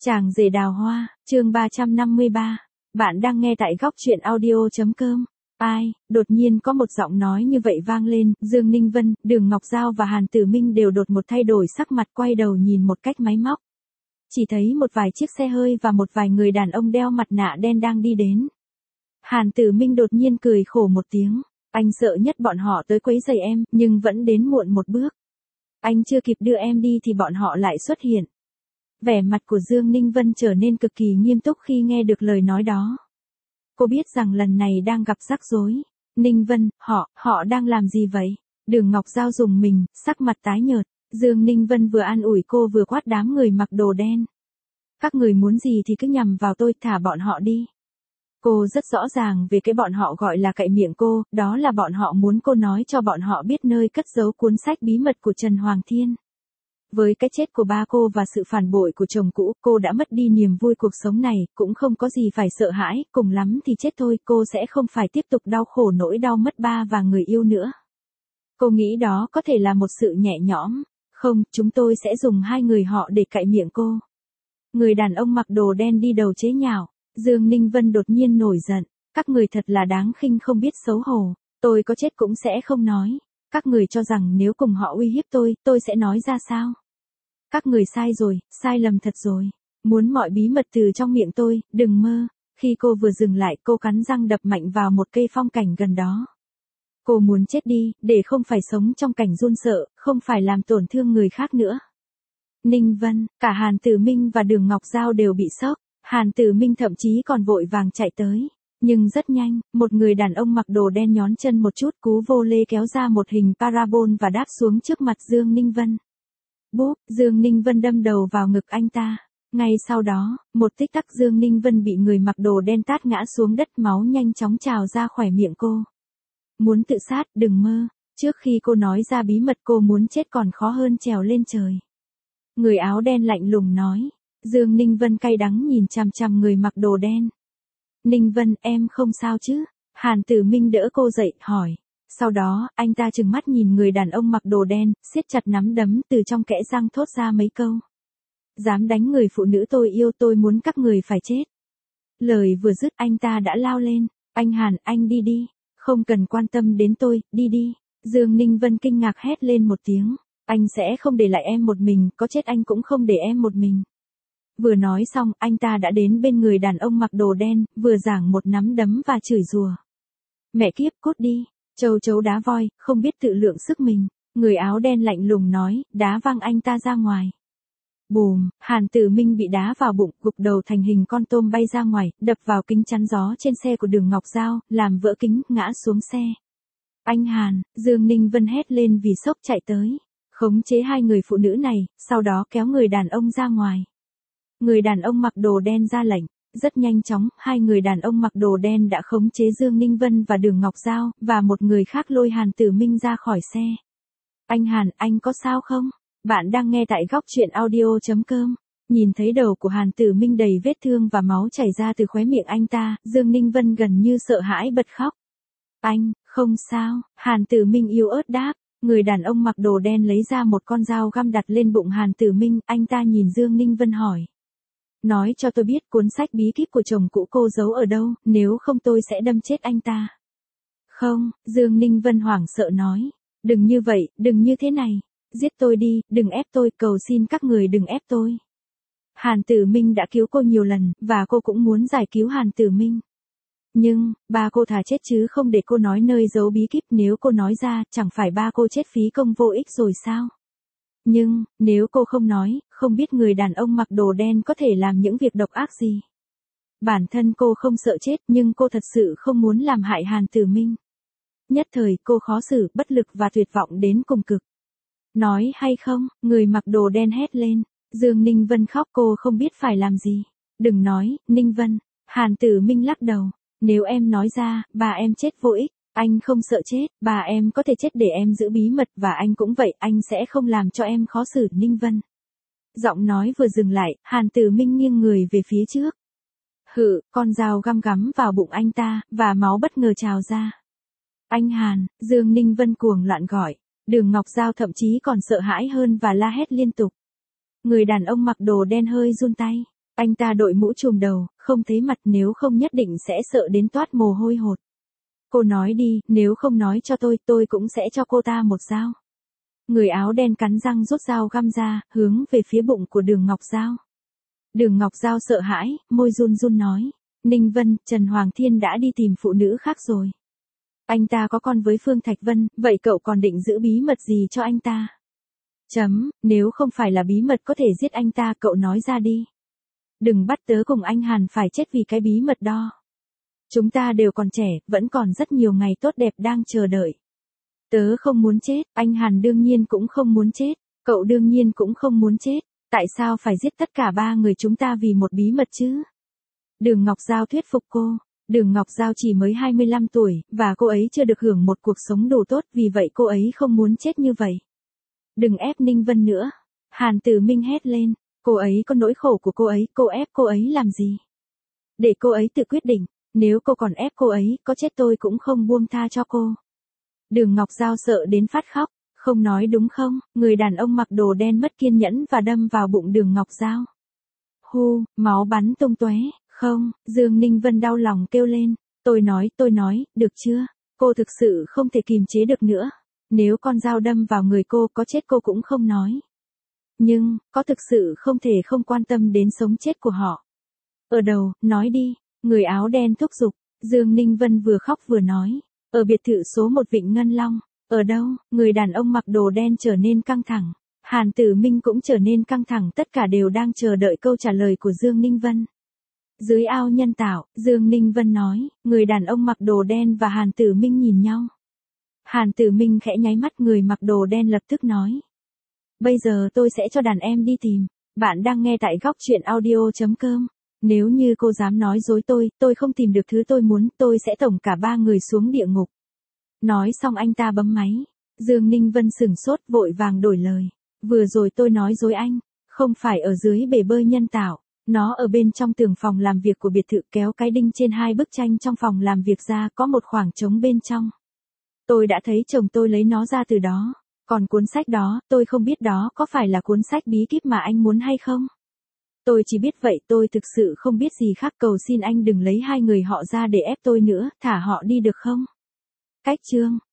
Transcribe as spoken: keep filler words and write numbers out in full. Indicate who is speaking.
Speaker 1: Chàng rể đào hoa, chương ba trăm năm mươi ba. Bạn đang nghe tại góc truyện audio.com. Ai, đột nhiên có một giọng nói như vậy vang lên, Dương Ninh Vân, Đường Ngọc Giao và Hàn Tử Minh đều đột một thay đổi sắc mặt quay đầu nhìn một cách máy móc. Chỉ thấy một vài chiếc xe hơi và một vài người đàn ông đeo mặt nạ đen đang đi đến. Hàn Tử Minh đột nhiên cười khổ một tiếng, anh sợ nhất bọn họ tới quấy rầy em, nhưng vẫn đến muộn một bước. Anh chưa kịp đưa em đi thì bọn họ lại xuất hiện. Vẻ mặt của Dương Ninh Vân trở nên cực kỳ nghiêm túc khi nghe được lời nói đó. Cô biết rằng lần này đang gặp rắc rối. Ninh Vân, họ, họ đang làm gì vậy? Đường Ngọc Giao rùng mình, sắc mặt tái nhợt. Dương Ninh Vân vừa an ủi cô vừa quát đám người mặc đồ đen. Các người muốn gì thì cứ nhằm vào tôi, thả bọn họ đi. Cô rất rõ ràng về cái bọn họ gọi là cậy miệng cô, đó là bọn họ muốn cô nói cho bọn họ biết nơi cất giấu cuốn sách bí mật của Trần Hoàng Thiên. Với cái chết của ba cô và sự phản bội của chồng cũ, cô đã mất đi niềm vui cuộc sống này, cũng không có gì phải sợ hãi, cùng lắm thì chết thôi, cô sẽ không phải tiếp tục đau khổ nỗi đau mất ba và người yêu nữa. Cô nghĩ đó có thể là một sự nhẹ nhõm. Không, chúng tôi sẽ dùng hai người họ để cậy miệng cô. Người đàn ông mặc đồ đen đi đầu chế nhạo. Dương Ninh Vân đột nhiên nổi giận. Các người thật là đáng khinh không biết xấu hổ. Tôi có chết cũng sẽ không nói. Các người cho rằng nếu cùng họ uy hiếp tôi, tôi sẽ nói ra sao? Các người sai rồi, sai lầm thật rồi. Muốn mọi bí mật từ trong miệng tôi, đừng mơ. Khi cô vừa dừng lại, cô cắn răng đập mạnh vào một cây phong cảnh gần đó. Cô muốn chết đi, để không phải sống trong cảnh run sợ, không phải làm tổn thương người khác nữa. Ninh Vân, cả Hàn Tử Minh và Đường Ngọc Giao đều bị sốc. Hàn Tử Minh thậm chí còn vội vàng chạy tới. Nhưng rất nhanh, một người đàn ông mặc đồ đen nhón chân một chút cú vô lê kéo ra một hình parabol và đáp xuống trước mặt Dương Ninh Vân. Bốp, Dương Ninh Vân đâm đầu vào ngực anh ta. Ngay sau đó, một tích tắc Dương Ninh Vân bị người mặc đồ đen tát ngã xuống đất, máu nhanh chóng trào ra khỏi miệng cô. Muốn tự sát, đừng mơ. Trước khi cô nói ra bí mật cô muốn chết còn khó hơn trèo lên trời. Người áo đen lạnh lùng nói. Dương Ninh Vân cay đắng nhìn chằm chằm người mặc đồ đen. Ninh Vân, em không sao chứ? Hàn Tử Minh đỡ cô dậy, hỏi. Sau đó, anh ta trừng mắt nhìn người đàn ông mặc đồ đen, siết chặt nắm đấm, từ trong kẽ răng thốt ra mấy câu. Dám đánh người phụ nữ tôi yêu, tôi muốn các người phải chết. Lời vừa dứt anh ta đã lao lên. Anh Hàn, anh đi đi. Không cần quan tâm đến tôi, đi đi. Dương Ninh Vân kinh ngạc hét lên một tiếng. Anh sẽ không để lại em một mình, có chết anh cũng không để em một mình. Vừa nói xong, anh ta đã đến bên người đàn ông mặc đồ đen, vừa giảng một nắm đấm và chửi rủa. Mẹ kiếp, cút đi. Châu chấu đá voi, không biết tự lượng sức mình. Người áo đen lạnh lùng nói, đá văng anh ta ra ngoài. Bùm, Hàn Tử Minh bị đá vào bụng, gục đầu thành hình con tôm bay ra ngoài, đập vào kính chắn gió trên xe của Đường Ngọc Giao, làm vỡ kính, ngã xuống xe. Anh Hàn, Dương Ninh Vân hét lên vì sốc chạy tới. Khống chế hai người phụ nữ này, sau đó kéo người đàn ông ra ngoài. Người đàn ông mặc đồ đen ra lệnh. Rất nhanh chóng, hai người đàn ông mặc đồ đen đã khống chế Dương Ninh Vân và Đường Ngọc Giao, và một người khác lôi Hàn Tử Minh ra khỏi xe. Anh Hàn, anh có sao không? Bạn đang nghe tại góc truyện audio.com. Nhìn thấy đầu của Hàn Tử Minh đầy vết thương và máu chảy ra từ khóe miệng anh ta, Dương Ninh Vân gần như sợ hãi bật khóc. Anh, không sao, Hàn Tử Minh yếu ớt đáp. Người đàn ông mặc đồ đen lấy ra một con dao găm đặt lên bụng Hàn Tử Minh, anh ta nhìn Dương Ninh Vân hỏi. Nói cho tôi biết cuốn sách bí kíp của chồng cũ cô giấu ở đâu, nếu không tôi sẽ đâm chết anh ta. Không, Dương Ninh Vân hoảng sợ nói. Đừng như vậy, đừng như thế này. Giết tôi đi, đừng ép tôi, cầu xin các người đừng ép tôi. Hàn Tử Minh đã cứu cô nhiều lần, và cô cũng muốn giải cứu Hàn Tử Minh. Nhưng, ba cô thà chết chứ không để cô nói nơi giấu bí kíp, nếu cô nói ra, chẳng phải ba cô chết phí công vô ích rồi sao? Nhưng, nếu cô không nói, không biết người đàn ông mặc đồ đen có thể làm những việc độc ác gì. Bản thân cô không sợ chết, nhưng cô thật sự không muốn làm hại Hàn Tử Minh. Nhất thời cô khó xử, bất lực và tuyệt vọng đến cùng cực. Nói hay không, người mặc đồ đen hét lên. Dương Ninh Vân khóc, cô không biết phải làm gì. Đừng nói, Ninh Vân. Hàn Tử Minh lắc đầu. Nếu em nói ra, bà em chết vô ích. Anh không sợ chết, bà em có thể chết để em giữ bí mật, và anh cũng vậy, anh sẽ không làm cho em khó xử, Ninh Vân. Giọng nói vừa dừng lại, Hàn Tử Minh nghiêng người về phía trước. Hự, con dao găm gắm vào bụng anh ta, và máu bất ngờ trào ra. Anh Hàn, Dương Ninh Vân cuồng loạn gọi. Đường Ngọc Giao thậm chí còn sợ hãi hơn và la hét liên tục. Người đàn ông mặc đồ đen hơi run tay. Anh ta đội mũ trùm đầu, không thấy mặt, nếu không nhất định sẽ sợ đến toát mồ hôi hột. Cô nói đi, nếu không nói cho tôi, tôi cũng sẽ cho cô ta một dao. Người áo đen cắn răng rút dao găm ra, hướng về phía bụng của Đường Ngọc Giao. Đường Ngọc Giao sợ hãi, môi run run nói. Ninh Vân, Trần Hoàng Thiên đã đi tìm phụ nữ khác rồi. Anh ta có con với Phương Thạch Vân, vậy cậu còn định giữ bí mật gì cho anh ta? Chấm, nếu không phải là bí mật có thể giết anh ta, cậu nói ra đi. Đừng bắt tớ cùng anh Hàn phải chết vì cái bí mật đó. Chúng ta đều còn trẻ, vẫn còn rất nhiều ngày tốt đẹp đang chờ đợi. Tớ không muốn chết, anh Hàn đương nhiên cũng không muốn chết, cậu đương nhiên cũng không muốn chết. Tại sao phải giết tất cả ba người chúng ta vì một bí mật chứ? Đường Ngọc Giao thuyết phục cô. Đường Ngọc Giao chỉ mới hai mươi lăm tuổi, và cô ấy chưa được hưởng một cuộc sống đủ tốt, vì vậy cô ấy không muốn chết như vậy. Đừng ép Ninh Vân nữa. Hàn Tử Minh hét lên. Cô ấy có nỗi khổ của cô ấy, cô ép cô ấy làm gì? Để cô ấy tự quyết định, nếu cô còn ép cô ấy, có chết tôi cũng không buông tha cho cô. Đường Ngọc Giao sợ đến phát khóc, không nói đúng không? Người đàn ông mặc đồ đen mất kiên nhẫn và đâm vào bụng Đường Ngọc Giao. Hu, máu bắn tung tóe. Không, Dương Ninh Vân đau lòng kêu lên. Tôi nói, tôi nói, được chưa? Cô thực sự không thể kìm chế được nữa. Nếu con dao đâm vào người cô, có chết cô cũng không nói. Nhưng, có thực sự không thể không quan tâm đến sống chết của họ. Ở đầu, nói đi, người áo đen thúc giục. Dương Ninh Vân vừa khóc vừa nói. Ở biệt thự số một Vịnh Ngân Long. Ở đâu? Người đàn ông mặc đồ đen trở nên căng thẳng. Hàn Tử Minh cũng trở nên căng thẳng, tất cả đều đang chờ đợi câu trả lời của Dương Ninh Vân. Dưới ao nhân tạo, Dương Ninh Vân nói, người đàn ông mặc đồ đen và Hàn Tử Minh nhìn nhau. Hàn Tử Minh khẽ nháy mắt, người mặc đồ đen lập tức nói. Bây giờ tôi sẽ cho đàn em đi tìm. Bạn đang nghe tại góc truyện audio.com. Nếu như cô dám nói dối tôi, tôi không tìm được thứ tôi muốn, tôi sẽ tổng cả ba người xuống địa ngục. Nói xong anh ta bấm máy. Dương Ninh Vân sửng sốt, vội vàng đổi lời. Vừa rồi tôi nói dối anh, không phải ở dưới bể bơi nhân tạo. Nó ở bên trong tường phòng làm việc của biệt thự, kéo cái đinh trên hai bức tranh trong phòng làm việc ra, có một khoảng trống bên trong. Tôi đã thấy chồng tôi lấy nó ra từ đó. Còn cuốn sách đó, tôi không biết đó có phải là cuốn sách bí kíp mà anh muốn hay không. Tôi chỉ biết vậy, tôi thực sự không biết gì khác, cầu xin anh đừng lấy hai người họ ra để ép tôi nữa, thả họ đi được không? Cách chương